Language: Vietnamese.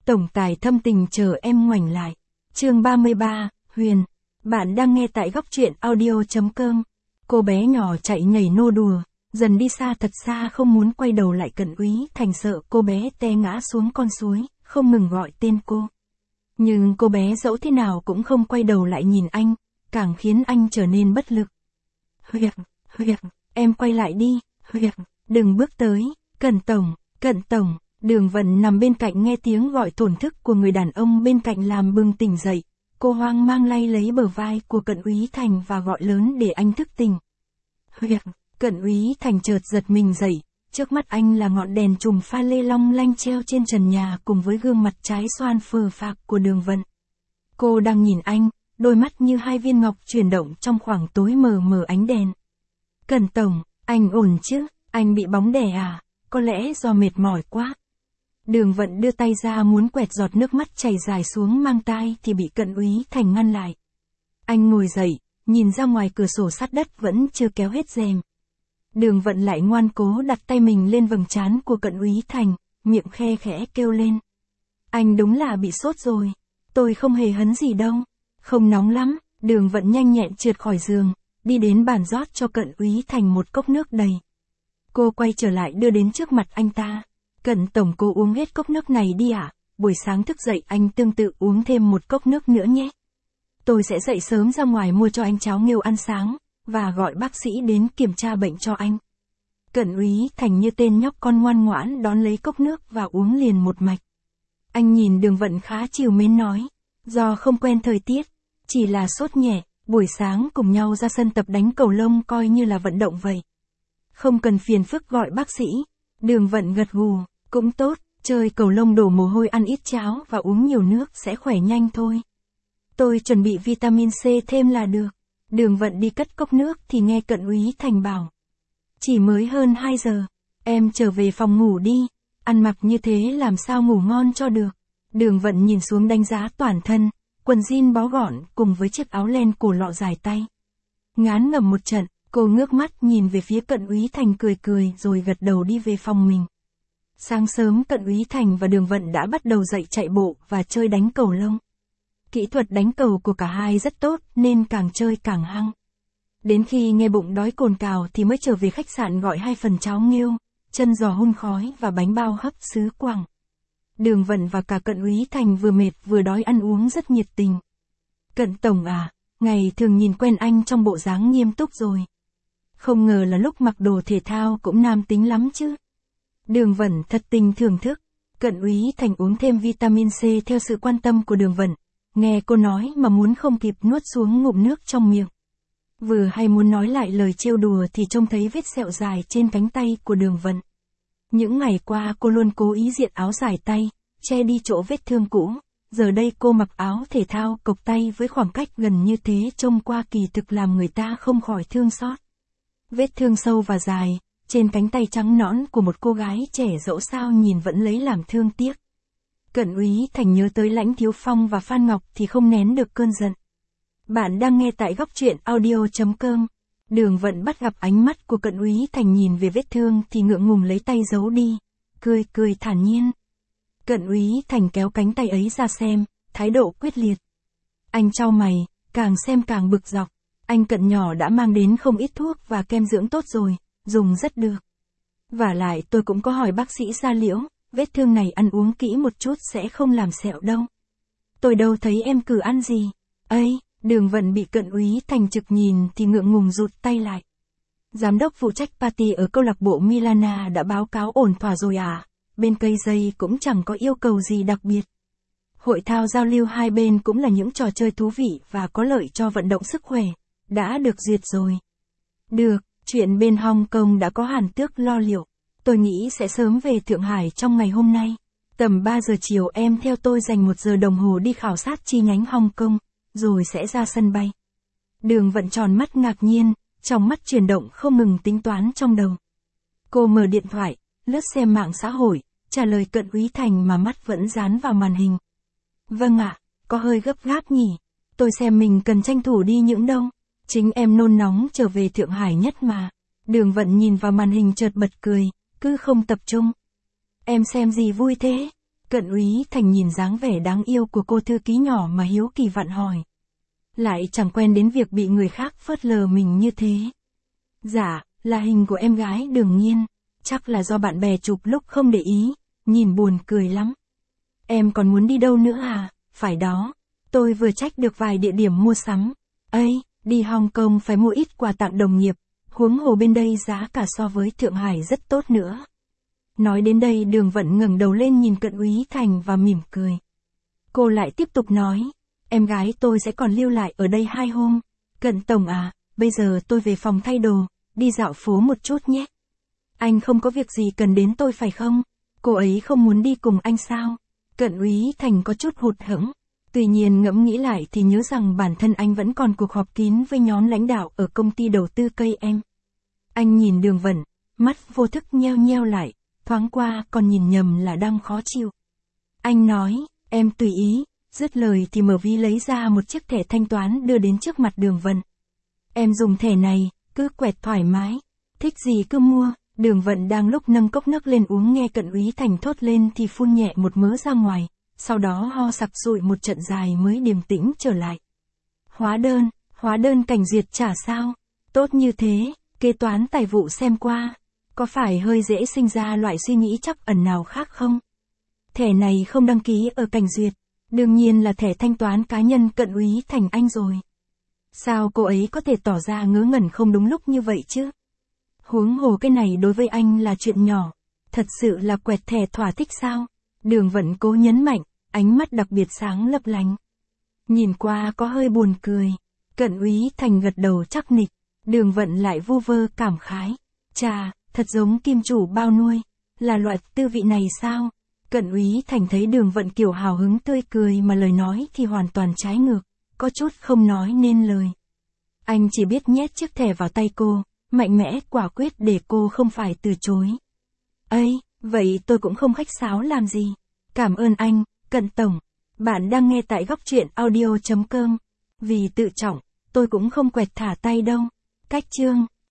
Tổng tài thâm tình chờ em ngoảnh lại. Chương 33, Huyền. Bạn đang nghe tại góc truyện audio.com. Cô bé nhỏ chạy nhảy nô đùa, dần đi xa thật xa không muốn quay đầu lại. Cận Úy Thành sợ cô bé té ngã xuống con suối, không ngừng gọi tên cô. Nhưng cô bé dẫu thế nào cũng không quay đầu lại nhìn anh, càng khiến anh trở nên bất lực. Huyệt, em quay lại đi, huyệt, đừng bước tới, Cận Tổng. Đường Vận nằm bên cạnh nghe tiếng gọi thổn thức của người đàn ông bên cạnh làm bừng tỉnh dậy. Cô hoang mang lay lấy bờ vai của Cận Úy Thành và gọi lớn để anh thức tỉnh. Huyệt, Cận Úy Thành chợt giật mình dậy, trước mắt anh là ngọn đèn chùm pha lê long lanh treo trên trần nhà cùng với gương mặt trái xoan phờ phạc của Đường Vận. Cô đang nhìn anh, đôi mắt như hai viên ngọc chuyển động trong khoảng tối mờ mờ ánh đèn. Cận Tổng, anh ổn chứ, anh bị bóng đè à, có lẽ do mệt mỏi quá. Đường Vận đưa tay ra muốn quẹt giọt nước mắt chảy dài xuống mang tai thì bị Cận Úy Thành ngăn lại. Anh ngồi dậy, nhìn ra ngoài cửa sổ sát đất vẫn chưa kéo hết rèm. Đường Vận lại ngoan cố đặt tay mình lên vầng trán của Cận Úy Thành, miệng khe khẽ kêu lên. Anh đúng là bị sốt rồi, tôi không hề hấn gì đâu, không nóng lắm. Đường Vận nhanh nhẹn trượt khỏi giường, đi đến bàn rót cho Cận Úy Thành một cốc nước đầy. Cô quay trở lại đưa đến trước mặt anh ta. Cận Tổng, cô uống hết cốc nước này đi ạ, buổi sáng thức dậy anh tương tự uống thêm một cốc nước nữa nhé. Tôi sẽ dậy sớm ra ngoài mua cho anh cháo nghêu ăn sáng, và gọi bác sĩ đến kiểm tra bệnh cho anh. Cận Úy Thành như tên nhóc con ngoan ngoãn đón lấy cốc nước và uống liền một mạch. Anh nhìn Đường Vận khá trìu mến nói, do không quen thời tiết, chỉ là sốt nhẹ, buổi sáng cùng nhau ra sân tập đánh cầu lông coi như là vận động vậy. Không cần phiền phức gọi bác sĩ. Đường Vận gật gù, cũng tốt, chơi cầu lông đổ mồ hôi, ăn ít cháo và uống nhiều nước sẽ khỏe nhanh thôi. Tôi chuẩn bị vitamin C thêm là được. Đường Vận đi cất cốc nước thì nghe Cận Úy Thành bảo. Chỉ mới hơn 2 giờ, em trở về phòng ngủ đi, ăn mặc như thế làm sao ngủ ngon cho được. Đường Vận nhìn xuống đánh giá toàn thân, quần jean bó gọn cùng với chiếc áo len cổ lọ dài tay. Ngán ngẩm một trận, cô ngước mắt nhìn về phía Cận Úy Thành cười rồi gật đầu đi về phòng mình. Sáng sớm Cận Úy Thành và Đường Vận đã bắt đầu dậy chạy bộ và chơi đánh cầu lông. Kỹ thuật đánh cầu của cả hai rất tốt nên càng chơi càng hăng. Đến khi nghe bụng đói cồn cào thì mới trở về khách sạn gọi 2 phần cháo nghêu, chân giò hun khói và bánh bao hấp sứ Quảng. Đường Vận và cả Cận Úy Thành vừa mệt vừa đói ăn uống rất nhiệt tình. Cận Tổng à, ngày thường nhìn quen anh trong bộ dáng nghiêm túc rồi. Không ngờ là lúc mặc đồ thể thao cũng nam tính lắm chứ. Đường Vận thật tình thưởng thức. Cận Úy Thành uống thêm vitamin C theo sự quan tâm của Đường Vận. Nghe cô nói mà muốn không kịp nuốt xuống ngụm nước trong miệng. Vừa hay muốn nói lại lời trêu đùa thì trông thấy vết sẹo dài trên cánh tay của Đường Vận. Những ngày qua cô luôn cố ý diện áo dài tay, che đi chỗ vết thương cũ. Giờ đây cô mặc áo thể thao cộc tay với khoảng cách gần như thế trông qua kỳ thực làm người ta không khỏi thương xót. Vết thương sâu và dài, trên cánh tay trắng nõn của một cô gái trẻ dẫu sao nhìn vẫn lấy làm thương tiếc. Cận Úy Thành nhớ tới Lãnh Thiếu Phong và Phan Ngọc thì không nén được cơn giận. Bạn đang nghe tại góc truyện audio.com. Đường Vận bắt gặp ánh mắt của Cận Úy Thành nhìn về vết thương thì ngượng ngùng lấy tay giấu đi, cười thản nhiên. Cận Úy Thành kéo cánh tay ấy ra xem, thái độ quyết liệt. Anh chau mày, càng xem càng bực dọc. Anh Cận nhỏ đã mang đến không ít thuốc và kem dưỡng tốt rồi, dùng rất được. Vả lại tôi cũng có hỏi bác sĩ da liễu, vết thương này ăn uống kỹ một chút sẽ không làm sẹo đâu. Tôi đâu thấy em cử ăn gì. Ây, Đường Vận bị Cận Úy Thành trực nhìn thì ngượng ngùng rụt tay lại. Giám đốc phụ trách party ở câu lạc bộ Milana đã báo cáo ổn thỏa rồi à, bên cây dây cũng chẳng có yêu cầu gì đặc biệt. Hội thao giao lưu hai bên cũng là những trò chơi thú vị và có lợi cho vận động sức khỏe, đã được duyệt rồi. Được, chuyện bên Hong Kong đã có Hàn Tước lo liệu, tôi nghĩ sẽ sớm về Thượng Hải trong ngày hôm nay. Tầm 3 giờ chiều em theo tôi dành 1 giờ đồng hồ đi khảo sát chi nhánh Hong Kong, rồi sẽ ra sân bay. Đường Vận tròn mắt ngạc nhiên, trong mắt chuyển động không ngừng tính toán trong đầu. Cô mở điện thoại, lướt xem mạng xã hội, trả lời Cận Úy Thành mà mắt vẫn dán vào màn hình. Vâng ạ, có hơi gấp gáp nhỉ, tôi xem mình cần tranh thủ đi những đâu. Chính em nôn nóng trở về Thượng Hải nhất mà. Đường Vận nhìn vào màn hình chợt bật cười, cứ không tập trung. Em xem gì vui thế? Cận Úy Thành nhìn dáng vẻ đáng yêu của cô thư ký nhỏ mà hiếu kỳ vặn hỏi. Lại chẳng quen đến việc bị người khác phớt lờ mình như thế. Dạ, là hình của em gái Đường Nhiên, chắc là do bạn bè chụp lúc không để ý, nhìn buồn cười lắm. Em còn muốn đi đâu nữa à? Phải đó, tôi vừa check được vài địa điểm mua sắm. Ây, đi Hong Kong phải mua ít quà tặng đồng nghiệp, huống hồ bên đây giá cả so với Thượng Hải rất tốt nữa. Nói đến đây Đường Vận ngẩng đầu lên nhìn Cận Úy Thành và mỉm cười. Cô lại tiếp tục nói, em gái tôi sẽ còn lưu lại ở đây 2 hôm. Cận Tổng à, bây giờ tôi về phòng thay đồ, đi dạo phố một chút nhé. Anh không có việc gì cần đến tôi phải không? Cô ấy không muốn đi cùng anh sao? Cận Úy Thành có chút hụt hẫng. Tuy nhiên ngẫm nghĩ lại thì nhớ rằng bản thân anh vẫn còn cuộc họp kín với nhóm lãnh đạo ở công ty đầu tư cây em. Anh nhìn Đường Vận, mắt vô thức nheo nheo lại, thoáng qua còn nhìn nhầm là đang khó chịu. Anh nói, em tùy ý, dứt lời thì mở ví lấy ra một chiếc thẻ thanh toán đưa đến trước mặt Đường Vận. Em dùng thẻ này, cứ quẹt thoải mái, thích gì cứ mua. Đường Vận đang lúc nâng cốc nước lên uống nghe Cận Úy Thành thốt lên thì phun nhẹ một mớ ra ngoài, sau đó ho sặc sụi một trận dài mới điềm tĩnh trở lại. Hóa đơn Cảnh Duyệt trả sao? Tốt như thế, kế toán tài vụ xem qua. Có phải hơi dễ sinh ra loại suy nghĩ trắc ẩn nào khác không? Thẻ này không đăng ký ở Cảnh Duyệt, đương nhiên là thẻ thanh toán cá nhân Cận Úy Thành anh rồi. Sao cô ấy có thể tỏ ra ngớ ngẩn không đúng lúc như vậy chứ? Huống hồ cái này đối với anh là chuyện nhỏ, thật sự là quẹt thẻ thỏa thích sao? Đường Vận cố nhấn mạnh, ánh mắt đặc biệt sáng lấp lánh. Nhìn qua có hơi buồn cười. Cận Úy Thành gật đầu chắc nịch, Đường Vận lại vu vơ cảm khái. Chà, thật giống kim chủ bao nuôi, là loại tư vị này sao? Cận Úy Thành thấy Đường Vận kiểu hào hứng tươi cười mà lời nói thì hoàn toàn trái ngược, có chút không nói nên lời. Anh chỉ biết nhét chiếc thẻ vào tay cô, mạnh mẽ quả quyết để cô không phải từ chối. Ây, vậy tôi cũng không khách sáo làm gì. Cảm ơn anh, Cận Tổng. Bạn đang nghe tại góc truyện audio.com. Vì tự trọng, tôi cũng không quẹt thả tay đâu. Cách chương